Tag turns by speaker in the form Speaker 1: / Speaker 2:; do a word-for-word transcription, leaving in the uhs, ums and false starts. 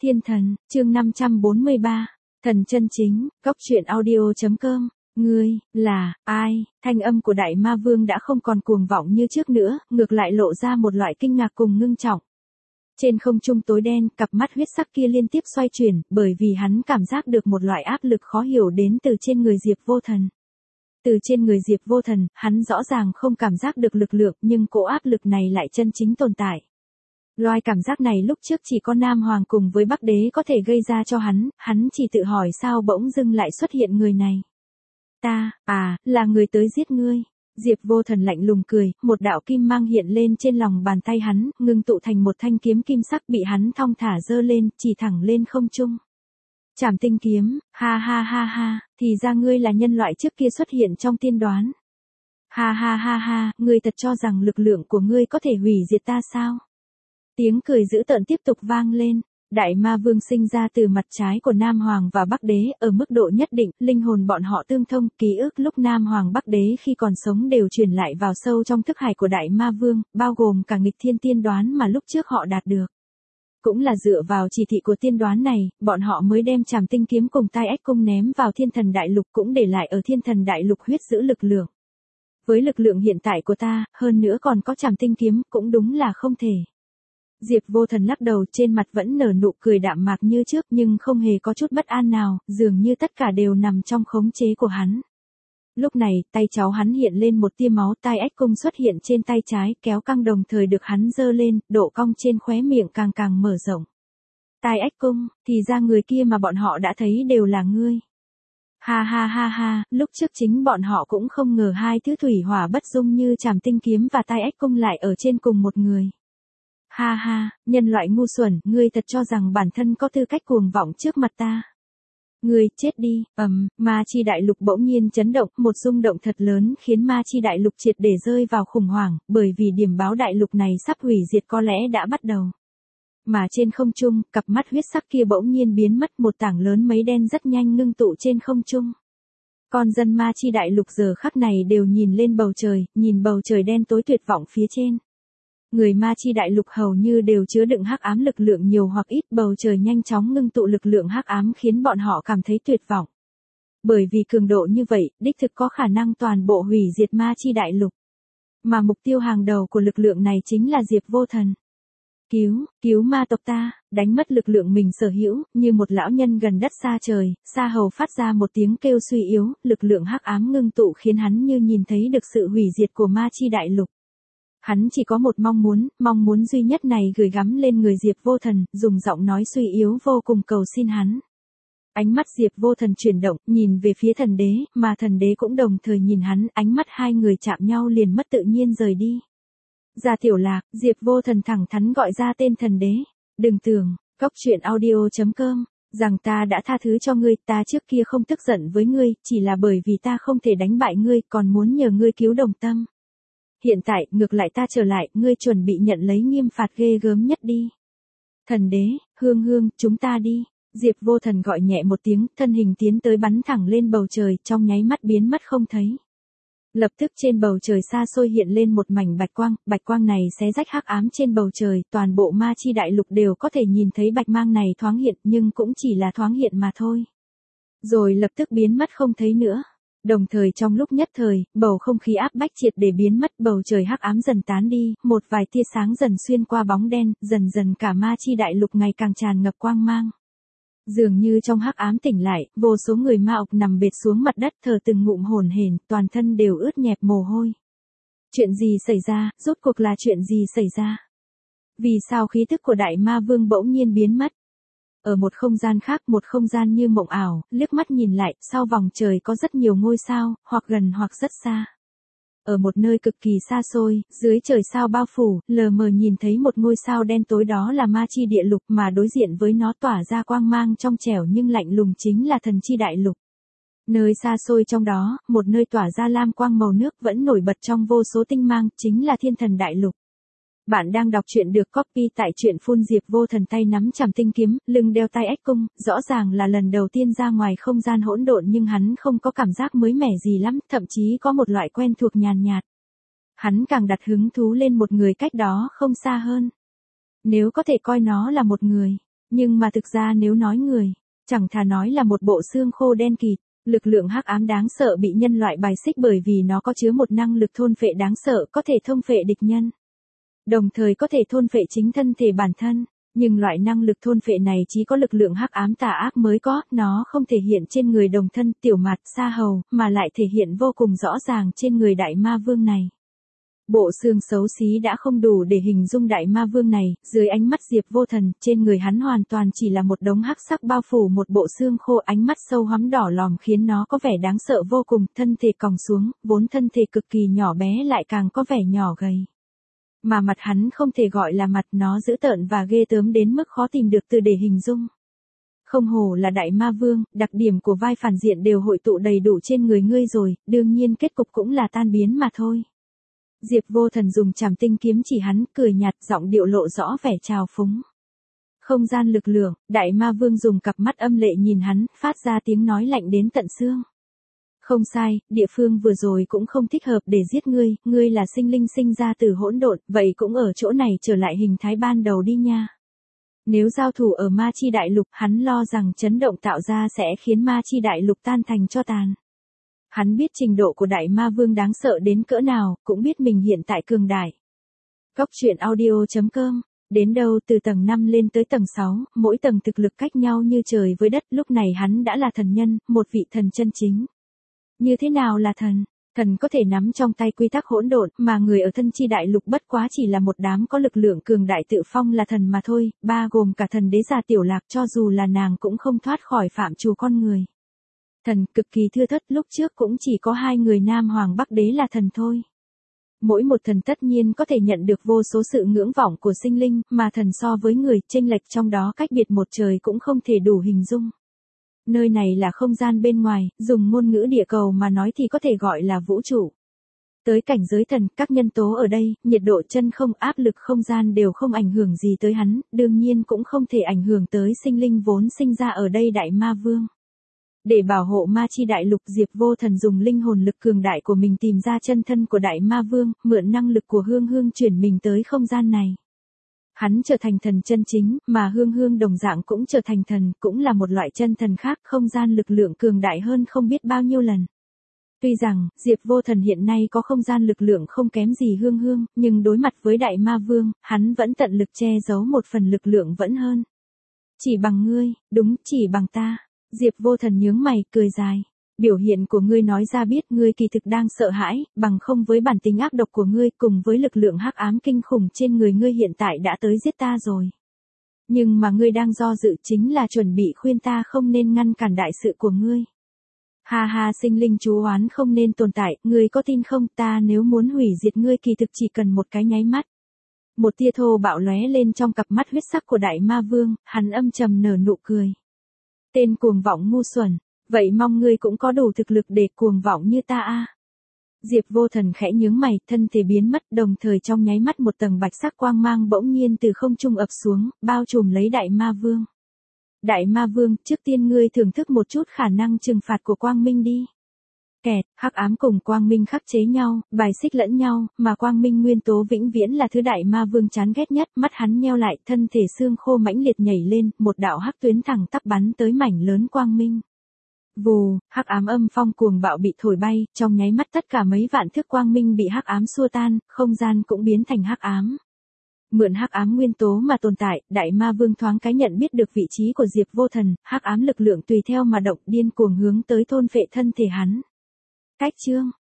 Speaker 1: Thiên thần, chương năm trăm bốn mươi ba, thần chân chính, góc truyện audio chấm com, ngươi, là, ai, thanh âm của đại ma vương đã không còn cuồng vọng như trước nữa, ngược lại lộ ra một loại kinh ngạc cùng ngưng trọng. Trên không trung tối đen, cặp mắt huyết sắc kia liên tiếp xoay chuyển, bởi vì hắn cảm giác được một loại áp lực khó hiểu đến từ trên người Diệp Vô Thần. Từ trên người Diệp Vô Thần, hắn rõ ràng không cảm giác được lực lượng, nhưng cỗ áp lực này lại chân chính tồn tại. Loại cảm giác này lúc trước chỉ có Nam Hoàng cùng với Bắc Đế có thể gây ra cho hắn, hắn chỉ tự hỏi sao bỗng dưng lại xuất hiện người này. Ta, à, là người tới giết ngươi. Diệp Vô Thần lạnh lùng cười, một đạo kim mang hiện lên trên lòng bàn tay hắn, ngưng tụ thành một thanh kiếm kim sắc bị hắn thong thả giơ lên, chỉ thẳng lên không trung. Trảm tinh kiếm, ha ha ha ha, thì ra ngươi là nhân loại trước kia xuất hiện trong tiên đoán. Ha ha ha ha, ngươi thật cho rằng lực lượng của ngươi có thể hủy diệt ta sao? Tiếng cười dữ tợn tiếp tục vang lên. Đại ma vương sinh ra từ mặt trái của Nam Hoàng và Bắc Đế, ở mức độ nhất định, linh hồn bọn họ tương thông, ký ức lúc Nam Hoàng Bắc Đế khi còn sống đều truyền lại vào sâu trong thức hải của đại ma vương, bao gồm cả nghịch thiên tiên đoán mà lúc trước họ đạt được. Cũng là dựa vào chỉ thị của tiên đoán này, bọn họ mới đem Trảm tinh kiếm cùng Tai Ách cung ném vào Thiên Thần Đại Lục, cũng để lại ở Thiên Thần Đại Lục huyết giữ lực lượng. Với lực lượng hiện tại của ta, hơn nữa còn có Trảm tinh kiếm, cũng đúng là không thể. Diệp Vô Thần lắc đầu, trên mặt vẫn nở nụ cười đạm mạc như trước, nhưng không hề có chút bất an nào, dường như tất cả đều nằm trong khống chế của hắn. Lúc này, tay cháu hắn hiện lên một tia máu, Tai Ách cung xuất hiện trên tay trái, kéo căng đồng thời được hắn giơ lên, độ cong trên khóe miệng càng càng mở rộng. Tai Ách cung, thì ra người kia mà bọn họ đã thấy đều là ngươi. Ha ha ha ha, lúc trước chính bọn họ cũng không ngờ hai thứ thủy hỏa bất dung như Trảm tinh kiếm và Tai Ách cung lại ở trên cùng một người. Ha ha, nhân loại ngu xuẩn, ngươi thật cho rằng bản thân có tư cách cuồng vọng trước mặt ta. Ngươi, chết đi, ầm, um, Ma Chi Đại Lục bỗng nhiên chấn động, một rung động thật lớn khiến Ma Chi Đại Lục triệt để rơi vào khủng hoảng, bởi vì điểm báo đại lục này sắp hủy diệt có lẽ đã bắt đầu. Mà trên không trung, cặp mắt huyết sắc kia bỗng nhiên biến mất, một tảng lớn mấy đen rất nhanh ngưng tụ trên không trung. Con dân Ma Chi Đại Lục giờ khắc này đều nhìn lên bầu trời, nhìn bầu trời đen tối tuyệt vọng phía trên. Người Ma Chi Đại Lục hầu như đều chứa đựng hắc ám lực lượng nhiều hoặc ít, bầu trời nhanh chóng ngưng tụ lực lượng hắc ám khiến bọn họ cảm thấy tuyệt vọng. Bởi vì cường độ như vậy, đích thực có khả năng toàn bộ hủy diệt Ma Chi Đại Lục. Mà mục tiêu hàng đầu của lực lượng này chính là Diệp Vô Thần. Cứu, cứu ma tộc ta, đánh mất lực lượng mình sở hữu, như một lão nhân gần đất xa trời, Sa Hầu phát ra một tiếng kêu suy yếu, lực lượng hắc ám ngưng tụ khiến hắn như nhìn thấy được sự hủy diệt của Ma Chi Đại Lục. Hắn chỉ có một mong muốn, mong muốn duy nhất này gửi gắm lên người Diệp Vô Thần, dùng giọng nói suy yếu vô cùng cầu xin hắn. Ánh mắt Diệp Vô Thần chuyển động, nhìn về phía thần đế, mà thần đế cũng đồng thời nhìn hắn, ánh mắt hai người chạm nhau liền mất tự nhiên rời đi. Gia Tiểu Lạc, Diệp Vô Thần thẳng thắn gọi ra tên thần đế. Đừng tưởng, góc truyện audio chấm com, rằng ta đã tha thứ cho ngươi, ta trước kia không tức giận với ngươi, chỉ là bởi vì ta không thể đánh bại ngươi, còn muốn nhờ ngươi cứu đồng tâm. Hiện tại, ngược lại ta trở lại, ngươi chuẩn bị nhận lấy nghiêm phạt ghê gớm nhất đi. Thần đế, Hương Hương, chúng ta đi. Diệp Vô Thần gọi nhẹ một tiếng, thân hình tiến tới bắn thẳng lên bầu trời, trong nháy mắt biến mất không thấy. Lập tức trên bầu trời xa xôi hiện lên một mảnh bạch quang, bạch quang này xé rách hắc ám trên bầu trời, toàn bộ Ma Chi Đại Lục đều có thể nhìn thấy bạch mang này thoáng hiện, nhưng cũng chỉ là thoáng hiện mà thôi. Rồi lập tức biến mất không thấy nữa. Đồng thời trong lúc nhất thời, bầu không khí áp bách triệt để biến mất, bầu trời hắc ám dần tán đi, một vài tia sáng dần xuyên qua bóng đen, dần dần cả Ma Chi Đại Lục ngày càng tràn ngập quang mang. Dường như trong hắc ám tỉnh lại, vô số người ma ộc nằm bệt xuống mặt đất thở từng ngụm hổn hển, toàn thân đều ướt nhẹp mồ hôi. Chuyện gì xảy ra, rốt cuộc là chuyện gì xảy ra? Vì sao khí tức của đại ma vương bỗng nhiên biến mất? Ở một không gian khác, một không gian như mộng ảo, liếc mắt nhìn lại, sau vòng trời có rất nhiều ngôi sao, hoặc gần hoặc rất xa. Ở một nơi cực kỳ xa xôi, dưới trời sao bao phủ, lờ mờ nhìn thấy một ngôi sao đen tối, đó là Ma Chi Địa Lục, mà đối diện với nó tỏa ra quang mang trong trẻo nhưng lạnh lùng chính là Thần Chi Đại Lục. Nơi xa xôi trong đó, một nơi tỏa ra lam quang màu nước vẫn nổi bật trong vô số tinh mang, chính là Thiên Thần Đại Lục. Bạn đang đọc truyện được copy tại truyện phun. Diệp Vô Thần tay nắm Trảm tinh kiếm, lưng đeo Tai Ách cung, rõ ràng là lần đầu tiên ra ngoài không gian hỗn độn nhưng hắn không có cảm giác mới mẻ gì lắm, thậm chí có một loại quen thuộc nhàn nhạt. Hắn càng đặt hứng thú lên một người cách đó không xa hơn. Nếu có thể coi nó là một người, Nhưng mà thực ra nếu nói người, chẳng thà nói là một bộ xương khô đen kịt. Lực lượng hắc ám đáng sợ bị nhân loại bài xích bởi vì nó có chứa một năng lực thôn phệ đáng sợ, có thể thôn phệ địch nhân, đồng thời có thể thôn phệ chính thân thể bản thân. Nhưng loại năng lực thôn phệ này chỉ có lực lượng hắc ám tà ác mới có, nó không thể hiện trên người đồng thân, tiểu mạt, sa hầu, mà lại thể hiện vô cùng rõ ràng trên người đại ma vương này. Bộ xương xấu xí đã không đủ để hình dung đại ma vương này, dưới ánh mắt Diệp Vô Thần, trên người hắn hoàn toàn chỉ là một đống hắc sắc bao phủ một bộ xương khô, ánh mắt sâu hoắm đỏ lòm khiến nó có vẻ đáng sợ vô cùng, thân thể còng xuống, vốn thân thể cực kỳ nhỏ bé lại càng có vẻ nhỏ gầy. Mà mặt hắn không thể gọi là mặt, nó dữ tợn và ghê tởm đến mức khó tìm được từ để hình dung. Không hổ là đại ma vương, đặc điểm của vai phản diện đều hội tụ đầy đủ trên người ngươi rồi, đương nhiên kết cục cũng là tan biến mà thôi. Diệp Vô Thần dùng trảm tinh kiếm chỉ hắn, cười nhạt, giọng điệu lộ rõ vẻ trào phúng. Không gian lực lượng, đại ma vương dùng cặp mắt âm lệ nhìn hắn, phát ra tiếng nói lạnh đến tận xương. Không sai, địa phương vừa rồi cũng không thích hợp để giết ngươi, ngươi là sinh linh sinh ra từ hỗn độn, vậy cũng ở chỗ này trở lại hình thái ban đầu đi nha. Nếu giao thủ ở ma chi đại lục, hắn lo rằng chấn động tạo ra sẽ khiến ma chi đại lục tan thành tro tàn. Hắn biết trình độ của đại ma vương đáng sợ đến cỡ nào, cũng biết mình hiện tại cường đại. Góc truyện audio chấm com, đến đâu từ tầng năm lên tới tầng sáu, mỗi tầng thực lực cách nhau như trời với đất, lúc này hắn đã là thần nhân, một vị thần chân chính. Như thế nào là thần? Thần có thể nắm trong tay quy tắc hỗn độn, mà người ở thân chi đại lục bất quá chỉ là một đám có lực lượng cường đại tự phong là thần mà thôi, bao gồm cả thần đế già Tiểu Lạc, cho dù là nàng cũng không thoát khỏi phạm trù con người. Thần cực kỳ thưa thớt, lúc trước cũng chỉ có hai người Nam Hoàng Bắc Đế là thần thôi. Mỗi một thần tất nhiên có thể nhận được vô số sự ngưỡng vọng của sinh linh, mà thần so với người, chênh lệch trong đó cách biệt một trời cũng không thể đủ hình dung. Nơi này là không gian bên ngoài, dùng ngôn ngữ địa cầu mà nói thì có thể gọi là vũ trụ. Tới cảnh giới thần, các nhân tố ở đây, nhiệt độ chân không, áp lực không gian đều không ảnh hưởng gì tới hắn, đương nhiên cũng không thể ảnh hưởng tới sinh linh vốn sinh ra ở đây đại ma vương. Để bảo hộ ma chi đại lục, Diệp Vô Thần dùng linh hồn lực cường đại của mình tìm ra chân thân của đại ma vương, mượn năng lực của Hương Hương chuyển mình tới không gian này. Hắn trở thành thần chân chính, mà Hương Hương đồng dạng cũng trở thành thần, cũng là một loại chân thần khác, không gian lực lượng cường đại hơn không biết bao nhiêu lần. Tuy rằng, Diệp Vô Thần hiện nay có không gian lực lượng không kém gì Hương Hương, nhưng đối mặt với đại ma vương, hắn vẫn tận lực che giấu một phần lực lượng vẫn hơn. Chỉ bằng ngươi, đúng, chỉ bằng ta. Diệp Vô Thần nhướng mày, cười dài. Biểu hiện của ngươi nói ra biết ngươi kỳ thực đang sợ hãi, bằng không với bản tính ác độc của ngươi cùng với lực lượng hắc ám kinh khủng trên người ngươi hiện tại đã tới giết ta rồi. Nhưng mà ngươi đang do dự chính là chuẩn bị khuyên ta không nên ngăn cản đại sự của ngươi. Ha ha, sinh linh chú oán không nên tồn tại, ngươi có tin không, ta nếu muốn hủy diệt ngươi kỳ thực chỉ cần một cái nháy mắt. Một tia thô bạo lóe lên trong cặp mắt huyết sắc của đại ma vương, hắn âm trầm nở nụ cười. Tên cuồng vọng ngu xuẩn, vậy mong ngươi cũng có đủ thực lực để cuồng vọng như ta a. Diệp Vô Thần khẽ nhướng mày, thân thể biến mất, đồng thời trong nháy mắt một tầng bạch sắc quang mang bỗng nhiên từ không trung ập xuống, bao trùm lấy đại ma vương. Đại ma vương, trước tiên ngươi thưởng thức một chút khả năng trừng phạt của quang minh đi. Kẹt, hắc ám cùng quang minh khắc chế nhau, bài xích lẫn nhau, mà quang minh nguyên tố vĩnh viễn là thứ đại ma vương chán ghét nhất, mắt hắn nheo lại, thân thể xương khô mãnh liệt nhảy lên, một đạo hắc tuyến thẳng tắp bắn tới mảnh lớn quang minh. Vù, hắc ám âm phong cuồng bạo bị thổi bay, trong nháy mắt tất cả mấy vạn thước quang minh bị hắc ám xua tan, không gian cũng biến thành hắc ám. Mượn hắc ám nguyên tố mà tồn tại, đại ma vương thoáng cái nhận biết được vị trí của Diệp Vô Thần, hắc ám lực lượng tùy theo mà động, điên cuồng hướng tới thôn phệ thân thể hắn. Cách chương